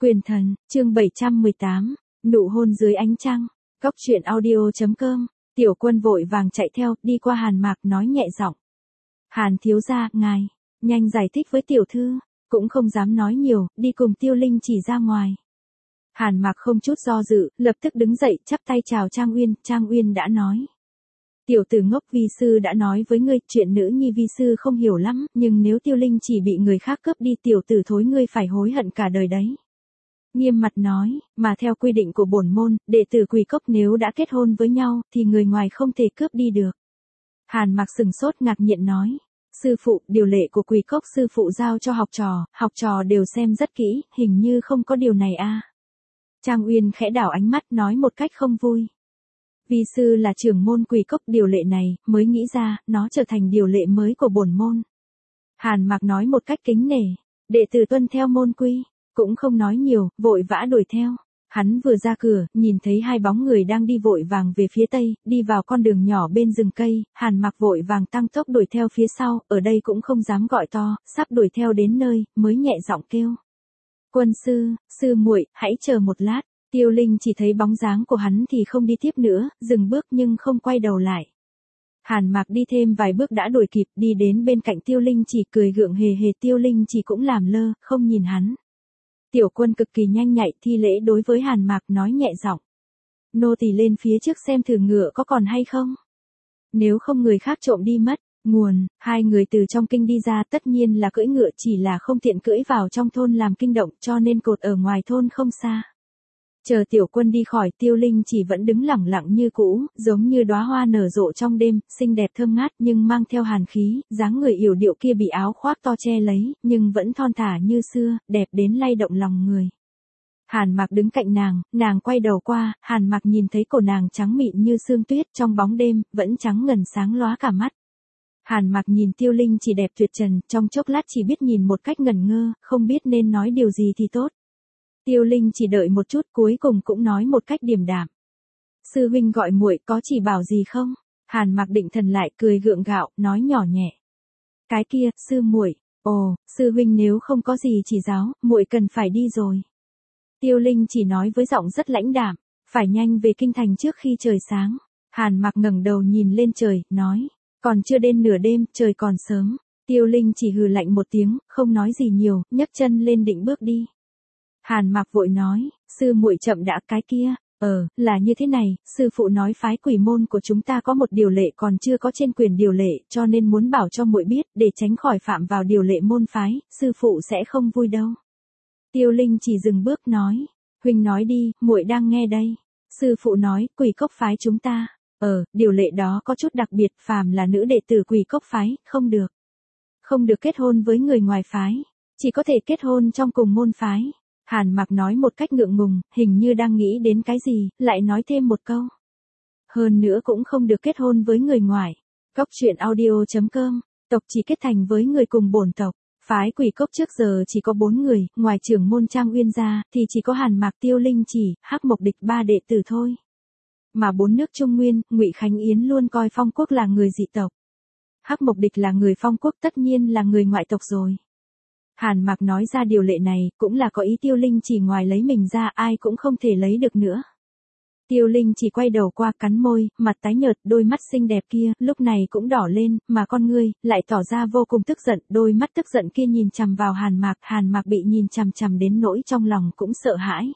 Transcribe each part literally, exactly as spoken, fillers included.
Quyền thần, chương bảy trăm mười tám, nụ hôn dưới ánh trăng, góc truyện audio.com, Tiểu Quân vội vàng chạy theo, đi qua Hàn Mạc nói nhẹ giọng. Hàn thiếu gia, ngài, nhanh giải thích với tiểu thư, cũng không dám nói nhiều, đi cùng Tiêu Linh chỉ ra ngoài. Hàn Mạc không chút do dự, lập tức đứng dậy, chắp tay chào Trang Uyên, Trang Uyên đã nói. Tiểu tử ngốc, vi sư đã nói với ngươi, chuyện nữ nhi vi sư không hiểu lắm, nhưng nếu Tiêu Linh chỉ bị người khác cướp đi, tiểu tử thối ngươi phải hối hận cả đời đấy. Nghiêm mặt nói, mà theo quy định của bổn môn, đệ tử Quỳ Cốc nếu đã kết hôn với nhau, thì người ngoài không thể cướp đi được. Hàn Mạc sừng sốt ngạc nhiên nói, sư phụ, điều lệ của Quỳ Cốc sư phụ giao cho học trò, học trò đều xem rất kỹ, hình như không có điều này a. Trang Uyên khẽ đảo ánh mắt nói một cách không vui. Vi sư là trưởng môn Quỳ Cốc, điều lệ này, mới nghĩ ra, nó trở thành điều lệ mới của bổn môn. Hàn Mạc nói một cách kính nể, đệ tử tuân theo môn quy. Cũng không nói nhiều, vội vã đuổi theo. Hắn vừa ra cửa, nhìn thấy hai bóng người đang đi vội vàng về phía tây, đi vào con đường nhỏ bên rừng cây, Hàn Mạc vội vàng tăng tốc đuổi theo phía sau, ở đây cũng không dám gọi to, sắp đuổi theo đến nơi, mới nhẹ giọng kêu. Quân sư, sư muội, hãy chờ một lát. Tiêu Linh chỉ thấy bóng dáng của hắn thì không đi tiếp nữa, dừng bước nhưng không quay đầu lại. Hàn Mạc đi thêm vài bước đã đuổi kịp, đi đến bên cạnh Tiêu Linh chỉ cười gượng hề hề, Tiêu Linh chỉ cũng làm lơ, không nhìn hắn. Tiểu Quân cực kỳ nhanh nhạy, thi lễ đối với Hàn Mạc nói nhẹ giọng. Nô tỳ lên phía trước xem thử ngựa có còn hay không. Nếu không người khác trộm đi mất. Nguồn, hai người từ trong kinh đi ra tất nhiên là cưỡi ngựa, chỉ là không tiện cưỡi vào trong thôn làm kinh động, cho nên cột ở ngoài thôn không xa. Chờ Tiểu Quân đi khỏi, Tiêu Linh chỉ vẫn đứng lẳng lặng như cũ, giống như đóa hoa nở rộ trong đêm, xinh đẹp thơm ngát nhưng mang theo hàn khí, dáng người yểu điệu kia bị áo khoác to che lấy, nhưng vẫn thon thả như xưa, đẹp đến lay động lòng người. Hàn Mạc đứng cạnh nàng, nàng quay đầu qua, Hàn Mạc nhìn thấy cổ nàng trắng mịn như sương tuyết trong bóng đêm, vẫn trắng ngần sáng lóa cả mắt. Hàn Mạc nhìn Tiêu Linh chỉ đẹp tuyệt trần, trong chốc lát chỉ biết nhìn một cách ngẩn ngơ, không biết nên nói điều gì thì tốt. Tiêu Linh chỉ đợi một chút, cuối cùng cũng nói một cách điềm đạm. Sư huynh gọi muội, có chỉ bảo gì không? Hàn Mạc định thần lại, cười gượng gạo, nói nhỏ nhẹ. Cái kia, sư muội, ồ, sư huynh nếu không có gì chỉ giáo, muội cần phải đi rồi. Tiêu Linh chỉ nói với giọng rất lãnh đạm, phải nhanh về kinh thành trước khi trời sáng. Hàn Mạc ngẩng đầu nhìn lên trời, nói, còn chưa đến nửa đêm, trời còn sớm. Tiêu Linh chỉ hừ lạnh một tiếng, không nói gì nhiều, nhấc chân lên định bước đi. Hàn Mạc vội nói, sư muội chậm đã, cái kia, ờ, là như thế này, sư phụ nói phái Quỷ môn của chúng ta có một điều lệ còn chưa có trên quyền điều lệ, cho nên muốn bảo cho muội biết, để tránh khỏi phạm vào điều lệ môn phái, sư phụ sẽ không vui đâu. Tiêu Linh chỉ dừng bước nói, huynh nói đi, muội đang nghe đây. Sư phụ nói, Quỷ Cốc phái chúng ta, ờ, điều lệ đó có chút đặc biệt, phàm là nữ đệ tử Quỷ Cốc phái, không được. Không được kết hôn với người ngoài phái, chỉ có thể kết hôn trong cùng môn phái. Hàn Mạc nói một cách ngượng ngùng, hình như đang nghĩ đến cái gì, lại nói thêm một câu. Hơn nữa cũng không được kết hôn với người ngoài. Góc truyện audio.com, tộc chỉ kết thành với người cùng bổn tộc. Phái Quỷ Cốc trước giờ chỉ có bốn người, ngoài trưởng môn Trang Uyên ra, thì chỉ có Hàn Mạc, Tiêu Linh chỉ, Hắc Mộc Địch ba đệ tử thôi. Mà bốn nước Trung Nguyên, Ngụy Khánh Yến luôn coi Phong Quốc là người dị tộc. Hắc Mộc Địch là người Phong Quốc, tất nhiên là người ngoại tộc rồi. Hàn Mạc nói ra điều lệ này, cũng là có ý Tiêu Linh chỉ ngoài lấy mình ra, ai cũng không thể lấy được nữa. Tiêu Linh chỉ quay đầu qua, cắn môi, mặt tái nhợt, đôi mắt xinh đẹp kia, lúc này cũng đỏ lên, mà con ngươi, lại tỏ ra vô cùng tức giận, đôi mắt tức giận kia nhìn chằm vào Hàn Mạc, Hàn Mạc bị nhìn chằm chằm đến nỗi trong lòng cũng sợ hãi.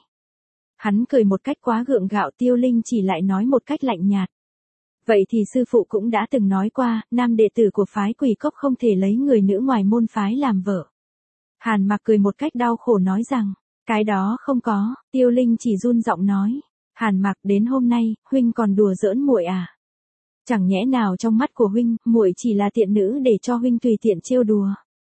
Hắn cười một cách quá gượng gạo, Tiêu Linh chỉ lại nói một cách lạnh nhạt. Vậy thì sư phụ cũng đã từng nói qua, nam đệ tử của phái Quỷ Cốc không thể lấy người nữ ngoài môn phái làm vợ. Hàn Mạc cười một cách đau khổ nói rằng, cái đó không có. Tiêu Linh chỉ run giọng nói, Hàn Mạc, đến hôm nay, huynh còn đùa giỡn muội à? Chẳng nhẽ nào trong mắt của huynh, muội chỉ là tiện nữ để cho huynh tùy tiện trêu đùa.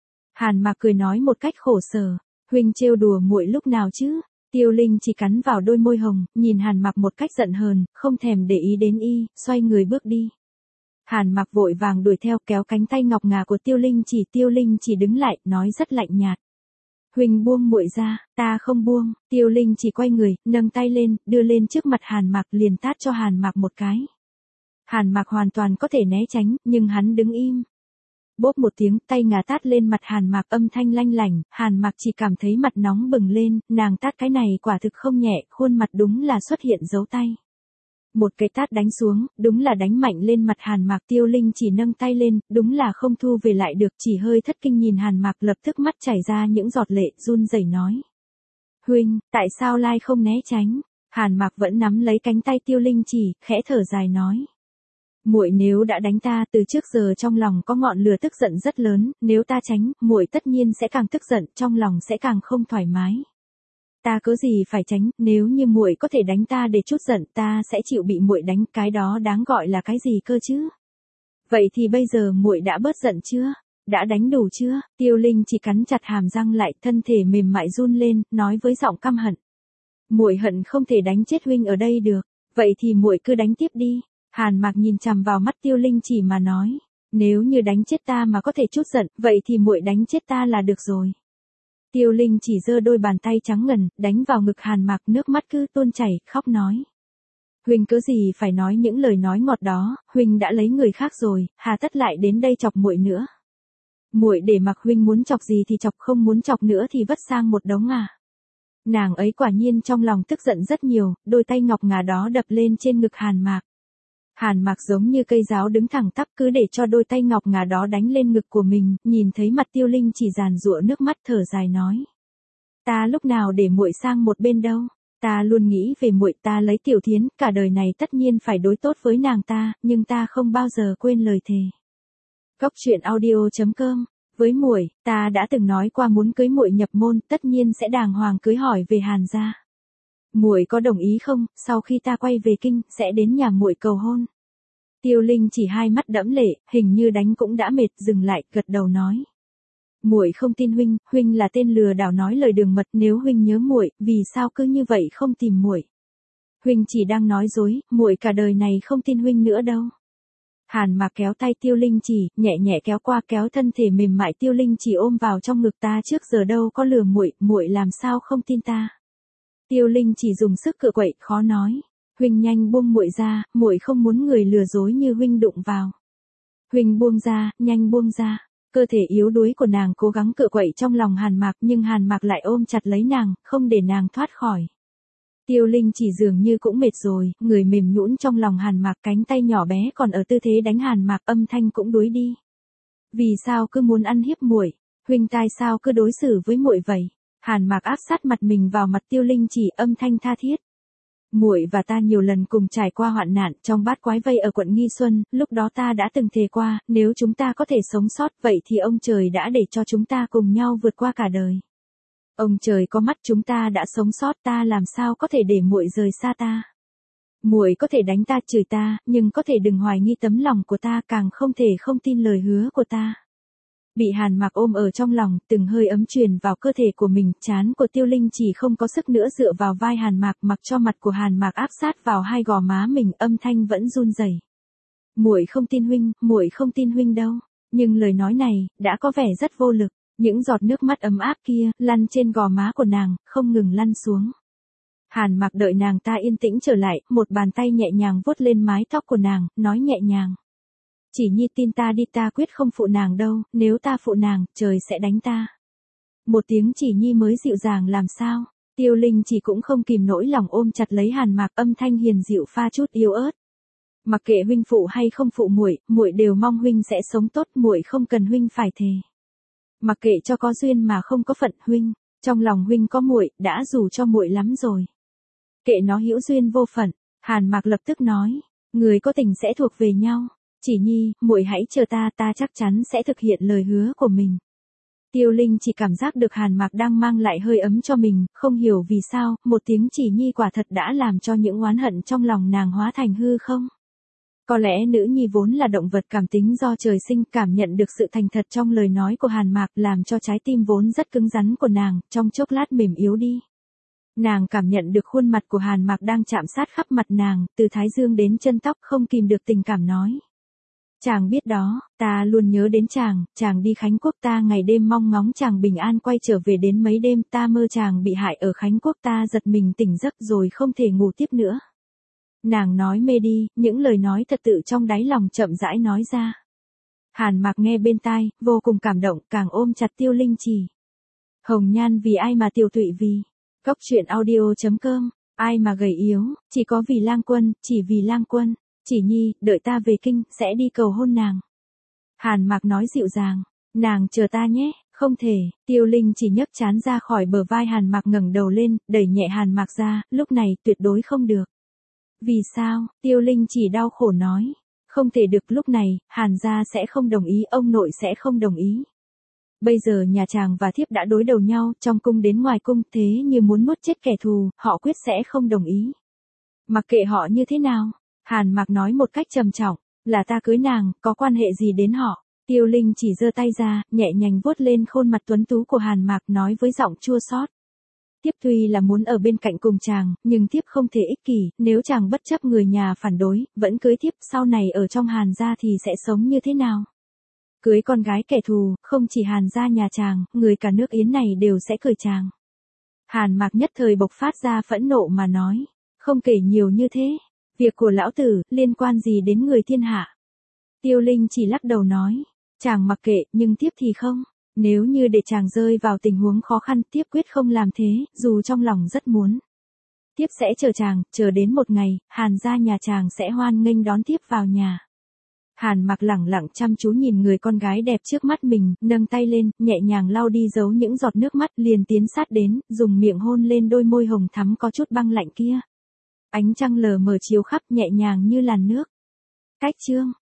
Hàn Mạc cười nói một cách khổ sở, huynh trêu đùa muội lúc nào chứ? Tiêu Linh chỉ cắn vào đôi môi hồng, nhìn Hàn Mạc một cách giận hờn, không thèm để ý đến y, xoay người bước đi. Hàn Mạc vội vàng đuổi theo, kéo cánh tay ngọc ngà của Tiêu Linh chỉ, Tiêu Linh chỉ đứng lại, nói rất lạnh nhạt. Huynh buông muội ra, ta không buông. Tiêu Linh chỉ quay người, nâng tay lên, đưa lên trước mặt Hàn Mạc, liền tát cho Hàn Mạc một cái. Hàn Mạc hoàn toàn có thể né tránh, nhưng hắn đứng im. Bốp một tiếng, tay ngà tát lên mặt Hàn Mạc, âm thanh lanh lảnh, Hàn Mạc chỉ cảm thấy mặt nóng bừng lên, nàng tát cái này quả thực không nhẹ, khuôn mặt đúng là xuất hiện dấu tay. Một cái tát đánh xuống, đúng là đánh mạnh lên mặt Hàn Mạc. Tiêu Linh chỉ nâng tay lên, đúng là không thu về lại được, chỉ hơi thất kinh nhìn Hàn Mạc, lập tức mắt chảy ra những giọt lệ, run rẩy nói. Huynh, tại sao lai không né tránh? Hàn Mạc vẫn nắm lấy cánh tay Tiêu Linh chỉ, khẽ thở dài nói. Muội nếu đã đánh ta, từ trước giờ trong lòng có ngọn lửa tức giận rất lớn, nếu ta tránh, muội tất nhiên sẽ càng tức giận, trong lòng sẽ càng không thoải mái. Ta cớ gì phải tránh, nếu như muội có thể đánh ta để chút giận, ta sẽ chịu bị muội đánh, cái đó đáng gọi là cái gì cơ chứ? Vậy thì bây giờ muội đã bớt giận chưa? Đã đánh đủ chưa? Tiêu Linh chỉ cắn chặt hàm răng lại, thân thể mềm mại run lên, nói với giọng căm hận. Muội hận không thể đánh chết huynh ở đây được, vậy thì muội cứ đánh tiếp đi. Hàn Mạc nhìn chằm vào mắt Tiêu Linh chỉ mà nói, nếu như đánh chết ta mà có thể chút giận, vậy thì muội đánh chết ta là được rồi. Tiêu Linh chỉ giơ đôi bàn tay trắng ngần, đánh vào ngực Hàn Mạc, nước mắt cứ tuôn chảy, khóc nói. Huynh cớ gì phải nói những lời nói ngọt đó, huynh đã lấy người khác rồi, hà tất lại đến đây chọc muội nữa. Muội để mặc huynh muốn chọc gì thì chọc, không muốn chọc nữa thì vất sang một đống à. Nàng ấy quả nhiên trong lòng tức giận rất nhiều, đôi tay ngọc ngà đó đập lên trên ngực Hàn Mạc. Hàn Mạc giống như cây giáo đứng thẳng tắp, cứ để cho đôi tay ngọc ngà đó đánh lên ngực của mình, nhìn thấy mặt Tiêu Linh chỉ giàn giụa nước mắt, thở dài nói. Ta lúc nào để muội sang một bên đâu, ta luôn nghĩ về muội, ta lấy Tiểu Thiến, cả đời này tất nhiên phải đối tốt với nàng ta, nhưng ta không bao giờ quên lời thề. Góc truyện audio chấm com. Với muội, ta đã từng nói qua muốn cưới muội nhập môn, tất nhiên sẽ đàng hoàng cưới hỏi về Hàn gia. Muội có đồng ý không, sau khi ta quay về kinh, sẽ đến nhà muội cầu hôn. Tiêu Linh chỉ hai mắt đẫm lệ, hình như đánh cũng đã mệt, dừng lại, gật đầu nói. Muội không tin huynh, huynh là tên lừa đảo nói lời đường mật, nếu huynh nhớ muội, vì sao cứ như vậy không tìm muội? Huynh chỉ đang nói dối, muội cả đời này không tin huynh nữa đâu. Hàn Mạc kéo tay Tiêu Linh chỉ, nhẹ nhẹ kéo qua, kéo thân thể mềm mại Tiêu Linh chỉ ôm vào trong ngực, ta trước giờ đâu có lừa muội, muội làm sao không tin ta? Tiêu Linh chỉ dùng sức cựa quậy, khó nói. Huynh nhanh buông muội ra, muội không muốn người lừa dối như huynh đụng vào. Huynh buông ra, nhanh buông ra. Cơ thể yếu đuối của nàng cố gắng cựa quậy trong lòng Hàn Mạc, nhưng Hàn Mạc lại ôm chặt lấy nàng, không để nàng thoát khỏi. Tiêu Linh chỉ dường như cũng mệt rồi, người mềm nhũn trong lòng Hàn Mạc, cánh tay nhỏ bé còn ở tư thế đánh Hàn Mạc, âm thanh cũng đuối đi. Vì sao cứ muốn ăn hiếp muội? Huynh tai sao cứ đối xử với muội vậy? Hàn Mạc áp sát mặt mình vào mặt Tiêu Linh chỉ, âm thanh tha thiết. Muội và ta nhiều lần cùng trải qua hoạn nạn trong bát quái vây ở quận Nghi Xuân, lúc đó ta đã từng thề qua, nếu chúng ta có thể sống sót, vậy thì ông trời đã để cho chúng ta cùng nhau vượt qua cả đời. Ông trời có mắt, chúng ta đã sống sót, ta làm sao có thể để muội rời xa ta. Muội có thể đánh ta, chửi ta, nhưng có thể đừng hoài nghi tấm lòng của ta, càng không thể không tin lời hứa của ta. Bị Hàn Mạc ôm ở trong lòng, từng hơi ấm truyền vào cơ thể của mình, trán của Tiêu Linh chỉ không có sức nữa dựa vào vai Hàn Mạc, mặc cho mặt của Hàn Mạc áp sát vào hai gò má mình, âm thanh vẫn run rẩy. Muội không tin huynh, muội không tin huynh đâu. Nhưng lời nói này đã có vẻ rất vô lực, những giọt nước mắt ấm áp kia lăn trên gò má của nàng, không ngừng lăn xuống. Hàn Mạc đợi nàng ta yên tĩnh trở lại, một bàn tay nhẹ nhàng vuốt lên mái tóc của nàng, nói nhẹ nhàng. Chỉ Nhi tin ta đi, ta quyết không phụ nàng đâu, nếu ta phụ nàng, trời sẽ đánh ta. Một tiếng Chỉ Nhi mới dịu dàng làm sao, Tiêu Linh chỉ cũng không kìm nỗi lòng ôm chặt lấy Hàn Mạc, âm thanh hiền dịu pha chút yếu ớt. Mặc kệ huynh phụ hay không phụ muội, muội đều mong huynh sẽ sống tốt, muội không cần huynh phải thề. Mặc kệ cho có duyên mà không có phận, huynh, trong lòng huynh có muội, đã dù cho muội lắm rồi. Kệ nó hữu duyên vô phận, Hàn Mạc lập tức nói, người có tình sẽ thuộc về nhau. Chỉ Nhi, muội hãy chờ ta, ta chắc chắn sẽ thực hiện lời hứa của mình. Tiêu Linh chỉ cảm giác được Hàn Mạc đang mang lại hơi ấm cho mình, không hiểu vì sao, một tiếng Chỉ Nhi quả thật đã làm cho những oán hận trong lòng nàng hóa thành hư không. Có lẽ nữ nhi vốn là động vật cảm tính do trời sinh, cảm nhận được sự thành thật trong lời nói của Hàn Mạc, làm cho trái tim vốn rất cứng rắn của nàng, trong chốc lát mềm yếu đi. Nàng cảm nhận được khuôn mặt của Hàn Mạc đang chạm sát khắp mặt nàng, từ thái dương đến chân tóc, không kìm được tình cảm nói. Chàng biết đó, ta luôn nhớ đến chàng, chàng đi Khánh Quốc, ta ngày đêm mong ngóng chàng bình an quay trở về, đến mấy đêm ta mơ chàng bị hại ở Khánh Quốc, ta giật mình tỉnh giấc rồi không thể ngủ tiếp nữa. Nàng nói mê đi, những lời nói thật tự trong đáy lòng chậm rãi nói ra. Hàn Mạc nghe bên tai, vô cùng cảm động, càng ôm chặt Tiêu Linh Chỉ. Hồng nhan vì ai mà tiêu tụy vì. Cốc truyện audio chấm com, ai mà gầy yếu, chỉ có vì Lang Quân, chỉ vì Lang Quân. Chỉ nhi, đợi ta về kinh, sẽ đi cầu hôn nàng. Hàn Mạc nói dịu dàng, nàng chờ ta nhé, không thể. Tiêu Linh Chỉ nhấc trán ra khỏi bờ vai Hàn Mạc, ngẩng đầu lên, đẩy nhẹ Hàn Mạc ra, lúc này tuyệt đối không được. Vì sao? Tiêu Linh Chỉ đau khổ nói. Không thể được, lúc này, Hàn gia sẽ không đồng ý, ông nội sẽ không đồng ý. Bây giờ nhà chàng và thiếp đã đối đầu nhau, trong cung đến ngoài cung, thế như muốn nuốt chết kẻ thù, họ quyết sẽ không đồng ý. Mặc kệ họ như thế nào, Hàn Mạc nói một cách trầm trọng, là ta cưới nàng, có quan hệ gì đến họ. Tiêu Linh Chỉ giơ tay ra, nhẹ nhàng vuốt lên khuôn mặt tuấn tú của Hàn Mạc, nói với giọng chua xót. Thiếp tuy là muốn ở bên cạnh cùng chàng, nhưng thiếp không thể ích kỷ, nếu chàng bất chấp người nhà phản đối, vẫn cưới thiếp, sau này ở trong Hàn gia thì sẽ sống như thế nào? Cưới con gái kẻ thù, không chỉ Hàn gia nhà chàng, người cả nước Yến này đều sẽ cười chàng. Hàn Mạc nhất thời bộc phát ra phẫn nộ mà nói, không kể nhiều như thế, việc của lão tử, liên quan gì đến người thiên hạ? Tiêu Linh chỉ lắc đầu nói, chàng mặc kệ, nhưng thiếp thì không. Nếu như để chàng rơi vào tình huống khó khăn, thiếp quyết không làm thế, dù trong lòng rất muốn. Thiếp sẽ chờ chàng, chờ đến một ngày, Hàn gia nhà chàng sẽ hoan nghênh đón thiếp vào nhà. Hàn Mạc lẳng lặng chăm chú nhìn người con gái đẹp trước mắt mình, nâng tay lên, nhẹ nhàng lau đi giấu những giọt nước mắt, liền tiến sát đến, dùng miệng hôn lên đôi môi hồng thắm có chút băng lạnh kia. Ánh trăng lờ mờ chiếu khắp, nhẹ nhàng như làn nước. Cách chương